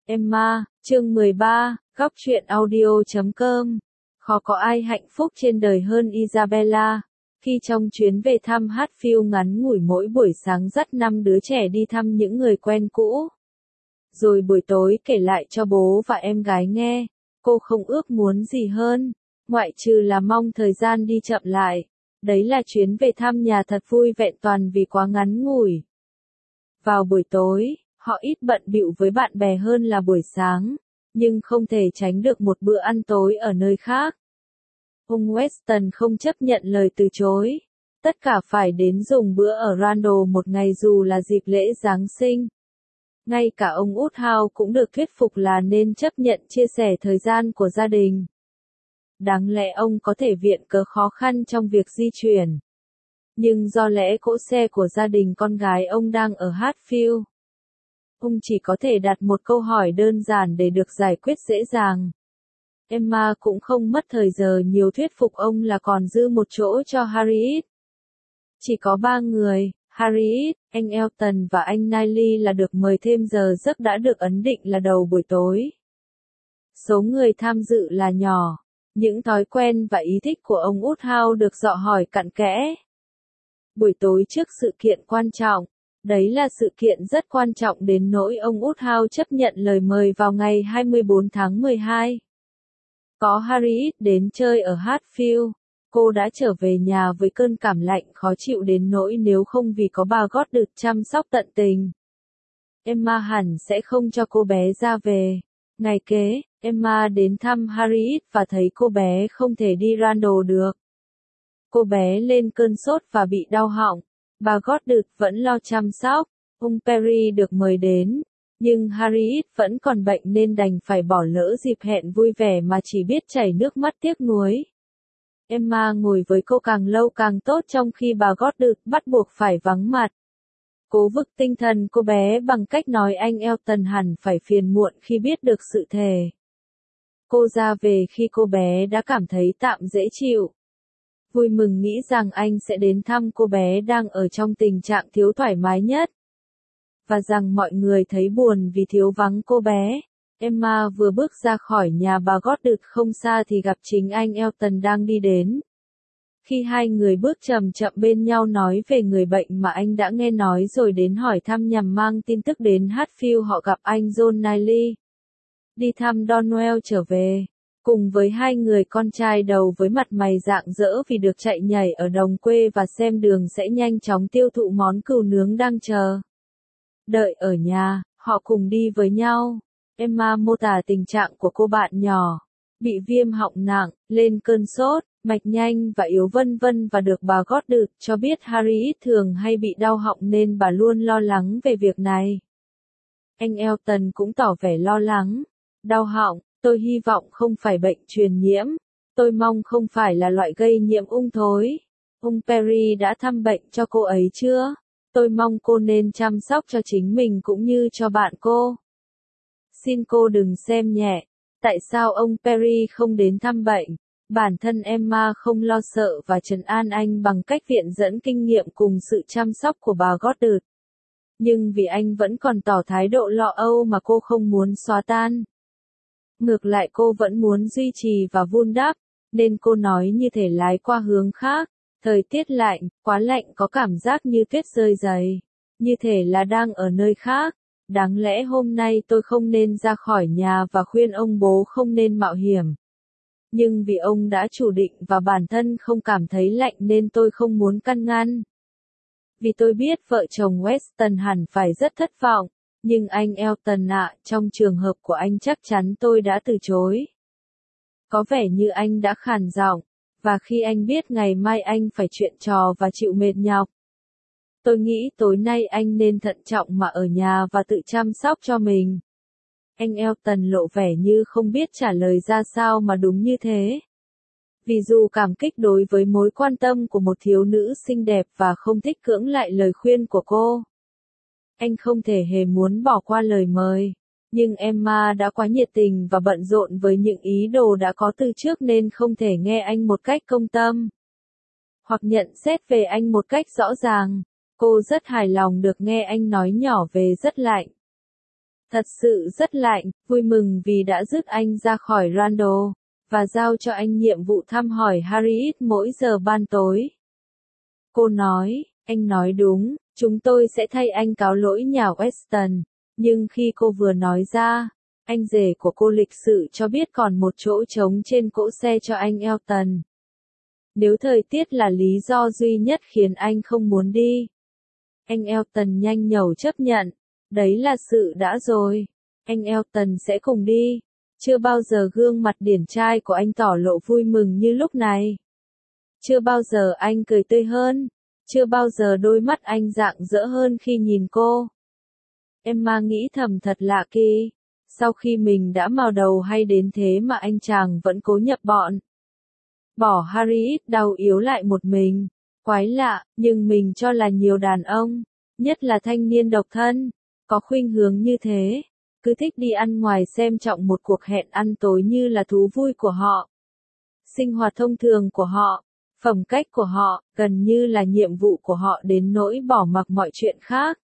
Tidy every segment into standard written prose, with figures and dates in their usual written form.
Emma, chương 13, góc truyện audio.com. Khó có ai hạnh phúc trên đời hơn Isabella. Khi trong chuyến về thăm Hatfield ngắn ngủi mỗi buổi sáng dắt 5 đứa trẻ đi thăm những người quen cũ. Rồi buổi tối kể lại cho bố và em gái nghe, cô không ước muốn gì hơn, ngoại trừ là mong thời gian đi chậm lại. Đấy là chuyến về thăm nhà thật vui vẹn toàn vì quá ngắn ngủi. Vào buổi tối, họ ít bận bịu với bạn bè hơn là buổi sáng, nhưng không thể tránh được một bữa ăn tối ở nơi khác. Ông Weston không chấp nhận lời từ chối. Tất cả phải đến dùng bữa ở Randall một ngày dù là dịp lễ Giáng sinh. Ngay cả ông Woodhouse cũng được thuyết phục là nên chấp nhận chia sẻ thời gian của gia đình. Đáng lẽ ông có thể viện cớ khó khăn trong việc di chuyển. Nhưng do lẽ cỗ xe của gia đình con gái ông đang ở Hatfield, ông chỉ có thể đặt một câu hỏi đơn giản để được giải quyết dễ dàng. Emma cũng không mất thời giờ nhiều thuyết phục ông là còn dư một chỗ cho Harriet. Chỉ có 3 người, Harriet, anh Elton và anh Knightley là được mời thêm giờ giấc đã được ấn định là đầu buổi tối. Số người tham dự là nhỏ. Những thói quen và ý thích của ông Woodhouse được dò hỏi cặn kẽ. Buổi tối trước sự kiện quan trọng. Đấy là sự kiện rất quan trọng đến nỗi ông Woodhouse chấp nhận lời mời vào ngày 24 tháng 12. Có Harriet đến chơi ở Hatfield. Cô đã trở về nhà với cơn cảm lạnh khó chịu đến nỗi nếu không vì có bà Goddard chăm sóc tận tình, Emma hẳn sẽ không cho cô bé ra về. Ngày kế, Emma đến thăm Harriet và thấy cô bé không thể đi Randall được. Cô bé lên cơn sốt và bị đau họng. Bà Goddard vẫn lo chăm sóc. Ông Perry được mời đến. Nhưng Harriet vẫn còn bệnh nên đành phải bỏ lỡ dịp hẹn vui vẻ mà chỉ biết chảy nước mắt tiếc nuối. Emma ngồi với cô càng lâu càng tốt trong khi bà Goddard bắt buộc phải vắng mặt. Cố vực tinh thần cô bé bằng cách nói anh Elton hẳn phải phiền muộn khi biết được sự thề. Cô ra về khi cô bé đã cảm thấy tạm dễ chịu. Vui mừng nghĩ rằng anh sẽ đến thăm cô bé đang ở trong tình trạng thiếu thoải mái nhất. Và rằng mọi người thấy buồn vì thiếu vắng cô bé. Emma vừa bước ra khỏi nhà bà Goddard không xa thì gặp chính anh Elton đang đi đến. Khi hai người bước chậm chậm bên nhau nói về người bệnh mà anh đã nghe nói rồi đến hỏi thăm nhằm mang tin tức đến Hatfield, họ gặp anh John Knightley. Đi thăm Donwell trở về. Cùng với hai người con trai đầu với mặt mày rạng rỡ vì được chạy nhảy ở đồng quê và xem đường sẽ nhanh chóng tiêu thụ món cừu nướng đang chờ đợi ở nhà, họ cùng đi với nhau. Emma mô tả tình trạng của cô bạn nhỏ. Bị viêm họng nặng, lên cơn sốt, mạch nhanh và yếu vân vân và được bà Goddard cho biết Harriet thường hay bị đau họng nên bà luôn lo lắng về việc này. Anh Elton cũng tỏ vẻ lo lắng. Đau họng, tôi hy vọng không phải bệnh truyền nhiễm. Tôi mong không phải là loại gây nhiễm ung thối. Ông Perry đã thăm bệnh cho cô ấy chưa? Tôi mong cô nên chăm sóc cho chính mình cũng như cho bạn cô. Xin cô đừng xem nhẹ. Tại sao ông Perry không đến thăm bệnh? Bản thân Emma không lo sợ và trấn an anh bằng cách viện dẫn kinh nghiệm cùng sự chăm sóc của bà Goddard. Nhưng vì anh vẫn còn tỏ thái độ lo âu mà cô không muốn xóa tan. Ngược lại cô vẫn muốn duy trì và vun đắp, nên cô nói như thể lái qua hướng khác. Thời tiết lạnh, quá lạnh có cảm giác như tuyết rơi dày. Như thể là đang ở nơi khác. Đáng lẽ hôm nay tôi không nên ra khỏi nhà và khuyên ông bố không nên mạo hiểm. Nhưng vì ông đã chủ định và bản thân không cảm thấy lạnh nên tôi không muốn can ngăn. Vì tôi biết vợ chồng Weston hẳn phải rất thất vọng. Nhưng anh Elton ạ, trong trường hợp của anh chắc chắn tôi đã từ chối. Có vẻ như anh đã khàn giọng. Và khi anh biết ngày mai anh phải chuyện trò và chịu mệt nhọc. Tôi nghĩ tối nay anh nên thận trọng mà ở nhà và tự chăm sóc cho mình. Anh Elton lộ vẻ như không biết trả lời ra sao mà đúng như thế. Vì dù cảm kích đối với mối quan tâm của một thiếu nữ xinh đẹp và không thích cưỡng lại lời khuyên của cô, anh không thể hề muốn bỏ qua lời mời. Nhưng Emma đã quá nhiệt tình và bận rộn với những ý đồ đã có từ trước nên không thể nghe anh một cách công tâm. Hoặc nhận xét về anh một cách rõ ràng. Cô rất hài lòng được nghe anh nói nhỏ về rất lạnh. Thật sự rất lạnh, vui mừng vì đã rước anh ra khỏi Randall, và giao cho anh nhiệm vụ thăm hỏi Harriet mỗi giờ ban tối. Cô nói, anh nói đúng, chúng tôi sẽ thay anh cáo lỗi nhà Weston, nhưng khi cô vừa nói ra, anh rể của cô lịch sự cho biết còn một chỗ trống trên cỗ xe cho anh Elton. Nếu thời tiết là lý do duy nhất khiến anh không muốn đi. Anh Elton nhanh nhẩu chấp nhận, đấy là sự đã rồi, anh Elton sẽ cùng đi. Chưa bao giờ gương mặt điển trai của anh tỏ lộ vui mừng như lúc này. Chưa bao giờ anh cười tươi hơn, chưa bao giờ đôi mắt anh rạng rỡ hơn khi nhìn cô. Emma nghĩ thầm thật lạ kỳ, sau khi mình đã mào đầu hay đến thế mà anh chàng vẫn cố nhập bọn. Bỏ Harriet đau yếu lại một mình, quái lạ, nhưng mình cho là nhiều đàn ông, nhất là thanh niên độc thân, có khuynh hướng như thế, cứ thích đi ăn ngoài xem trọng một cuộc hẹn ăn tối như là thú vui của họ. Sinh hoạt thông thường của họ, phẩm cách của họ, gần như là nhiệm vụ của họ đến nỗi bỏ mặc mọi chuyện khác.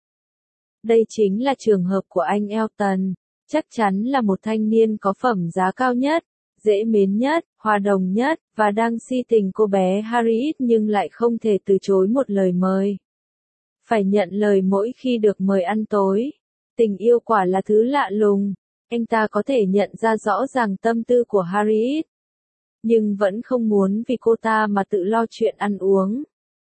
Đây chính là trường hợp của anh Elton, chắc chắn là một thanh niên có phẩm giá cao nhất, dễ mến nhất, hòa đồng nhất, và đang si tình cô bé Harriet nhưng lại không thể từ chối một lời mời. Phải nhận lời mỗi khi được mời ăn tối. Tình yêu quả là thứ lạ lùng, anh ta có thể nhận ra rõ ràng tâm tư của Harriet, nhưng vẫn không muốn vì cô ta mà tự lo chuyện ăn uống.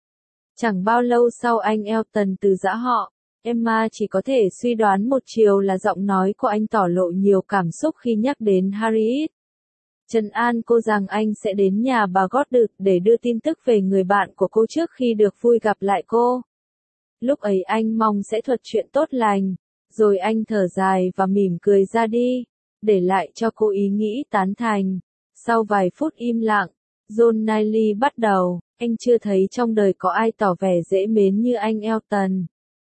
Chẳng bao lâu sau anh Elton từ giã họ, Emma chỉ có thể suy đoán một chiều là giọng nói của anh tỏ lộ nhiều cảm xúc khi nhắc đến Harriet. Trấn an cô rằng anh sẽ đến nhà bà Goddard để đưa tin tức về người bạn của cô trước khi được vui gặp lại cô. Lúc ấy anh mong sẽ thuật chuyện tốt lành, rồi anh thở dài và mỉm cười ra đi, để lại cho cô ý nghĩ tán thành. Sau vài phút im lặng, John Knightley bắt đầu, anh chưa thấy trong đời có ai tỏ vẻ dễ mến như anh Elton.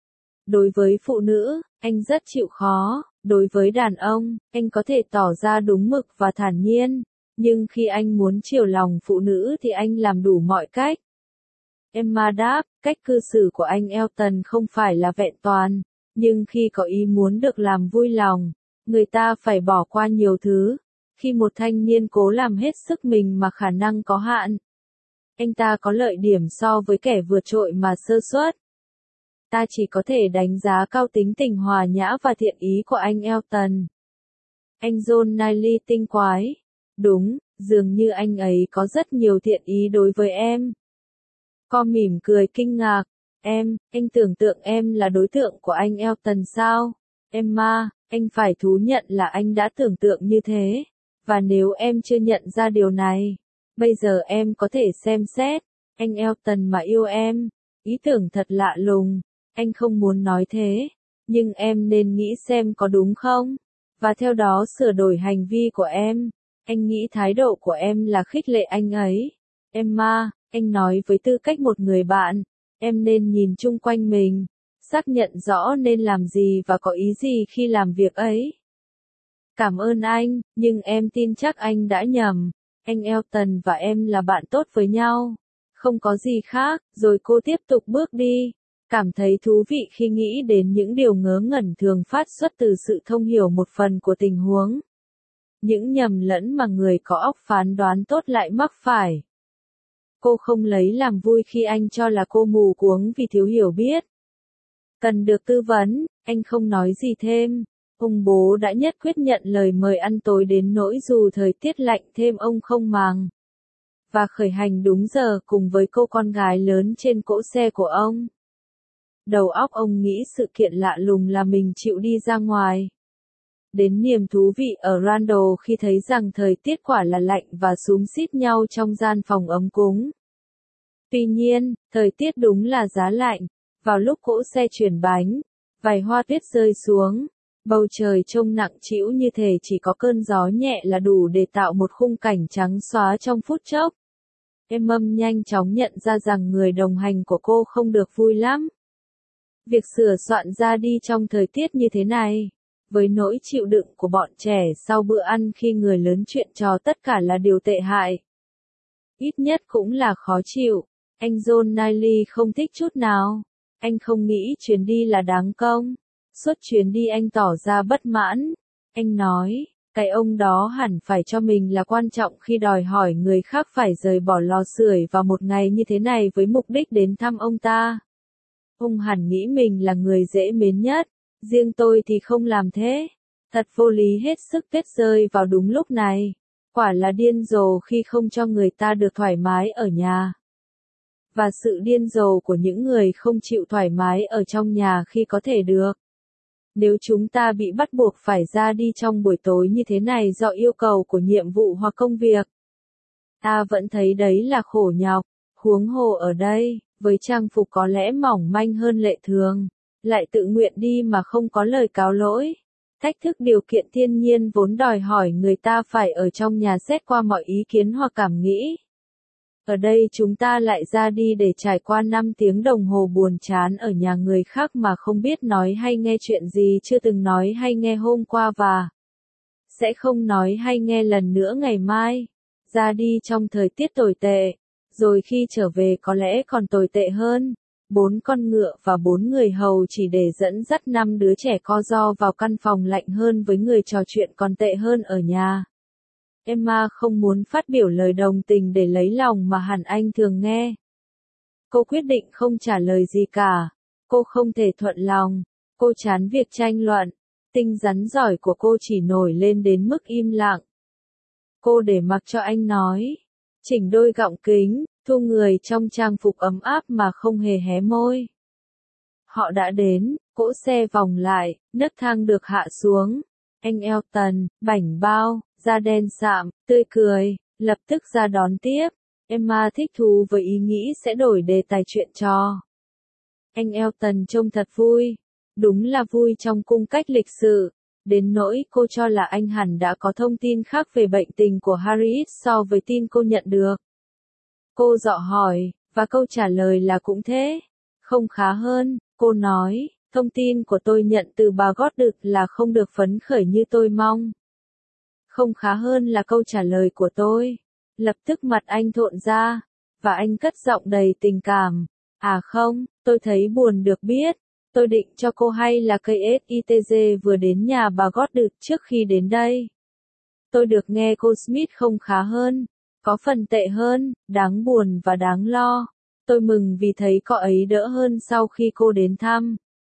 Đối với phụ nữ, anh rất chịu khó, đối với đàn ông, anh có thể tỏ ra đúng mực và thản nhiên, nhưng khi anh muốn chiều lòng phụ nữ thì anh làm đủ mọi cách. Emma đáp, cách cư xử của anh Elton không phải là vẹn toàn, nhưng khi có ý muốn được làm vui lòng, người ta phải bỏ qua nhiều thứ. Khi một thanh niên cố làm hết sức mình mà khả năng có hạn, anh ta có lợi điểm so với kẻ vượt trội mà sơ suất. Ta chỉ có thể đánh giá cao tính tình hòa nhã và thiện ý của anh Elton. Anh John Knightley tinh quái. Đúng, dường như anh ấy có rất nhiều thiện ý đối với em. Cô mỉm cười kinh ngạc. Anh tưởng tượng em là đối tượng của anh Elton sao? Emma, anh phải thú nhận là anh đã tưởng tượng như thế. Và nếu em chưa nhận ra điều này, bây giờ em có thể xem xét. Anh Elton mà yêu em. Ý tưởng thật lạ lùng. Anh không muốn nói thế. Nhưng em nên nghĩ xem có đúng không? Và theo đó sửa đổi hành vi của em. Anh nghĩ thái độ của em là khích lệ anh ấy. Emma, anh nói với tư cách một người bạn, em nên nhìn chung quanh mình, xác nhận rõ nên làm gì và có ý gì khi làm việc ấy. Cảm ơn anh, nhưng em tin chắc anh đã nhầm. Anh Elton và em là bạn tốt với nhau. Không có gì khác, rồi cô tiếp tục bước đi. Cảm thấy thú vị khi nghĩ đến những điều ngớ ngẩn thường phát xuất từ sự thông hiểu một phần của tình huống. Những nhầm lẫn mà người có óc phán đoán tốt lại mắc phải. Cô không lấy làm vui khi anh cho là cô mù cuống vì thiếu hiểu biết. Cần được tư vấn, anh không nói gì thêm. Ông bố đã nhất quyết nhận lời mời ăn tối đến nỗi dù thời tiết lạnh thêm ông không màng. Và khởi hành đúng giờ cùng với cô con gái lớn trên cỗ xe của ông. Đầu óc ông nghĩ sự kiện lạ lùng là mình chịu đi ra ngoài. Đến niềm thú vị ở Randall khi thấy rằng thời tiết quả là lạnh và xúm xít nhau trong gian phòng ấm cúng. Tuy nhiên, thời tiết đúng là giá lạnh. Vào lúc cỗ xe chuyển bánh, vài hoa tuyết rơi xuống, bầu trời trông nặng trĩu như thể chỉ có cơn gió nhẹ là đủ để tạo một khung cảnh trắng xóa trong phút chốc. Em nhanh chóng nhận ra rằng người đồng hành của cô không được vui lắm. Việc sửa soạn ra đi trong thời tiết như thế này, với nỗi chịu đựng của bọn trẻ sau bữa ăn khi người lớn chuyện trò tất cả là điều tệ hại. Ít nhất cũng là khó chịu. Anh John Knightley không thích chút nào. Anh không nghĩ chuyến đi là đáng công. Suốt chuyến đi anh tỏ ra bất mãn. Anh nói, cái ông đó hẳn phải cho mình là quan trọng khi đòi hỏi người khác phải rời bỏ lò sưởi vào một ngày như thế này với mục đích đến thăm ông ta. Ông hẳn nghĩ mình là người dễ mến nhất, riêng tôi thì không làm thế. Thật vô lý hết sức, tuyết rơi vào đúng lúc này. Quả là điên rồ khi không cho người ta được thoải mái ở nhà. Và sự điên rồ của những người không chịu thoải mái ở trong nhà khi có thể được. Nếu chúng ta bị bắt buộc phải ra đi trong buổi tối như thế này do yêu cầu của nhiệm vụ hoặc công việc, ta vẫn thấy đấy là khổ nhọc, huống hồ ở đây, với trang phục có lẽ mỏng manh hơn lệ thường, lại tự nguyện đi mà không có lời cáo lỗi. Thách thức điều kiện thiên nhiên vốn đòi hỏi người ta phải ở trong nhà xét qua mọi ý kiến hoặc cảm nghĩ. Ở đây chúng ta lại ra đi để trải qua 5 tiếng đồng hồ buồn chán ở nhà người khác mà không biết nói hay nghe chuyện gì chưa từng nói hay nghe hôm qua và sẽ không nói hay nghe lần nữa ngày mai. Ra đi trong thời tiết tồi tệ, rồi khi trở về có lẽ còn tồi tệ hơn. 4 con ngựa và 4 người hầu chỉ để dẫn dắt 5 đứa trẻ co ro vào căn phòng lạnh hơn với người trò chuyện còn tệ hơn ở nhà. Emma không muốn phát biểu lời đồng tình để lấy lòng mà hẳn anh thường nghe. Cô quyết định không trả lời gì cả. Cô không thể thuận lòng. Cô chán việc tranh luận. Tinh rắn giỏi của cô chỉ nổi lên đến mức im lặng. Cô để mặc cho anh nói. Chỉnh đôi gọng kính, thu người trong trang phục ấm áp mà không hề hé môi. Họ đã đến, cỗ xe vòng lại, nấc thang được hạ xuống. Anh Elton, bảnh bao, da đen sạm, tươi cười, lập tức ra đón tiếp. Emma thích thú với ý nghĩ sẽ đổi đề tài chuyện trò. Anh Elton trông thật vui. Đúng là vui trong cung cách lịch sự. Đến nỗi cô cho là anh hẳn đã có thông tin khác về bệnh tình của Harriet so với tin cô nhận được. Cô dọ hỏi, và câu trả lời là cũng thế. Không khá hơn, cô nói, thông tin của tôi nhận từ bà Goddard là không được phấn khởi như tôi mong. Không khá hơn là câu trả lời của tôi. Lập tức mặt anh thộn ra, và anh cất giọng đầy tình cảm. À không, tôi thấy buồn được biết. Tôi định cho cô hay là KSITG vừa đến nhà bà Goddard trước khi đến đây. Tôi được nghe cô Smith không khá hơn, có phần tệ hơn, đáng buồn và đáng lo. Tôi mừng vì thấy cô ấy đỡ hơn sau khi cô đến thăm.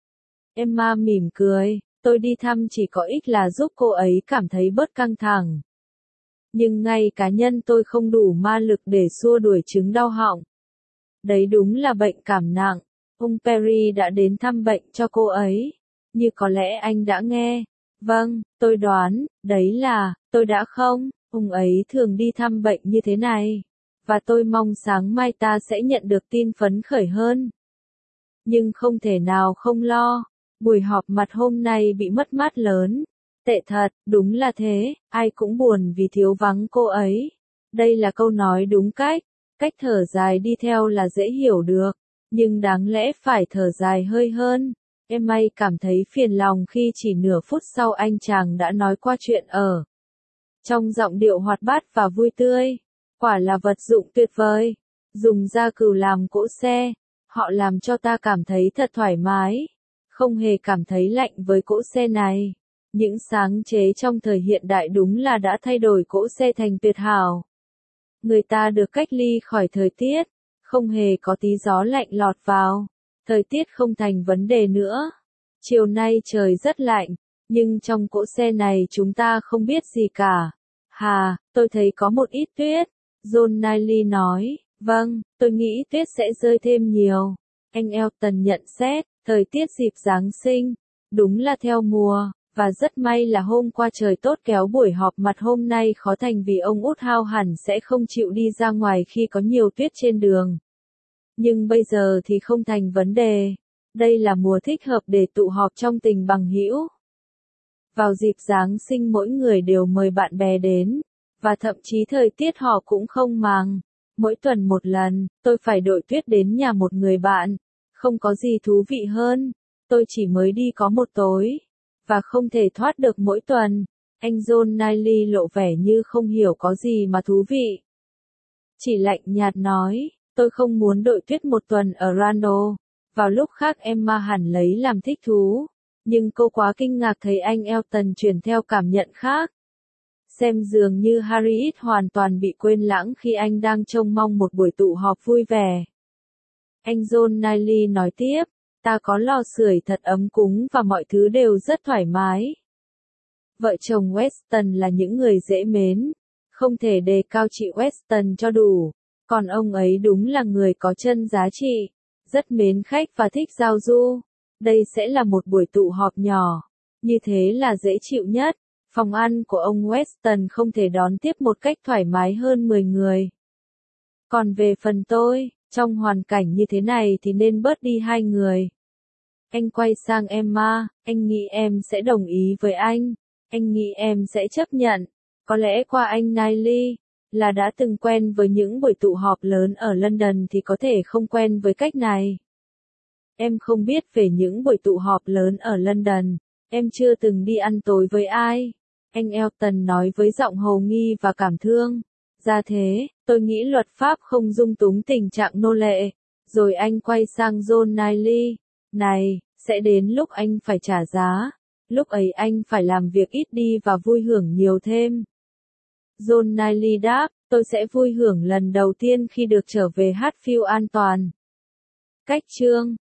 Emma mỉm cười, tôi đi thăm chỉ có ích là giúp cô ấy cảm thấy bớt căng thẳng. Nhưng ngay cá nhân tôi không đủ ma lực để xua đuổi chứng đau họng. Đấy đúng là bệnh cảm nặng. Ông Perry đã đến thăm bệnh cho cô ấy. Như có lẽ anh đã nghe. Vâng, tôi đoán, đấy là, tôi đã không. Ông ấy thường đi thăm bệnh như thế này. Và tôi mong sáng mai ta sẽ nhận được tin phấn khởi hơn. Nhưng không thể nào không lo. Buổi họp mặt hôm nay bị mất mát lớn. Tệ thật, đúng là thế, ai cũng buồn vì thiếu vắng cô ấy. Đây là câu nói đúng cách. Cách thở dài đi theo là dễ hiểu được. Nhưng đáng lẽ phải thở dài hơi hơn. Emma cảm thấy phiền lòng khi chỉ nửa phút sau anh chàng đã nói qua chuyện ở. Trong giọng điệu hoạt bát và vui tươi. Quả là vật dụng tuyệt vời. Dùng da cừu làm cỗ xe. Họ làm cho ta cảm thấy thật thoải mái. Không hề cảm thấy lạnh với cỗ xe này. Những sáng chế trong thời hiện đại đúng là đã thay đổi cỗ xe thành tuyệt hảo. Người ta được cách ly khỏi thời tiết. Không hề có tí gió lạnh lọt vào. Thời tiết không thành vấn đề nữa. Chiều nay trời rất lạnh. Nhưng trong cỗ xe này chúng ta không biết gì cả. Hà, tôi thấy có một ít tuyết. John Niley nói, vâng, tôi nghĩ tuyết sẽ rơi thêm nhiều. Anh Elton nhận xét, thời tiết dịp Giáng sinh, đúng là theo mùa, và rất may là hôm qua trời tốt kéo buổi họp mặt hôm nay khó thành vì ông Út Hao hẳn sẽ không chịu đi ra ngoài khi có nhiều tuyết trên đường. Nhưng bây giờ thì không thành vấn đề. Đây là mùa thích hợp để tụ họp trong tình bằng hữu. Vào dịp Giáng sinh mỗi người đều mời bạn bè đến, và thậm chí thời tiết họ cũng không màng. Mỗi tuần một lần, tôi phải đội tuyết đến nhà một người bạn. Không có gì thú vị hơn. Tôi chỉ mới đi có một tối, và không thể thoát được mỗi tuần. Anh John Niley lộ vẻ như không hiểu có gì mà thú vị. Chỉ lạnh nhạt nói, tôi không muốn đội tuyết một tuần ở Randall. Vào lúc khác Emma hẳn lấy làm thích thú. Nhưng cô quá kinh ngạc thấy anh Elton chuyển theo cảm nhận khác. Xem dường như Harriet hoàn toàn bị quên lãng khi anh đang trông mong một buổi tụ họp vui vẻ. Anh John Knightley nói tiếp, ta có lò sưởi thật ấm cúng và mọi thứ đều rất thoải mái. Vợ chồng Weston là những người dễ mến, không thể đề cao chị Weston cho đủ, còn ông ấy đúng là người có chân giá trị, rất mến khách và thích giao du. Đây sẽ là một buổi tụ họp nhỏ, như thế là dễ chịu nhất. Phòng ăn của ông Weston không thể đón tiếp một cách thoải mái hơn 10 người. Còn về phần tôi, trong hoàn cảnh như thế này thì nên bớt đi 2 người. Anh quay sang Emma, anh nghĩ em sẽ đồng ý với anh nghĩ em sẽ chấp nhận. Có lẽ qua anh Knightley, là đã từng quen với những buổi tụ họp lớn ở London thì có thể không quen với cách này. Em không biết về những buổi tụ họp lớn ở London, em chưa từng đi ăn tối với ai. Anh Elton nói với giọng hồ nghi và cảm thương. Ra thế, tôi nghĩ luật pháp không dung túng tình trạng nô lệ. Rồi anh quay sang John Knightley. Này, sẽ đến lúc anh phải trả giá. Lúc ấy anh phải làm việc ít đi và vui hưởng nhiều thêm. John Knightley đáp, tôi sẽ vui hưởng lần đầu tiên khi được trở về Hatfield an toàn. Cách chương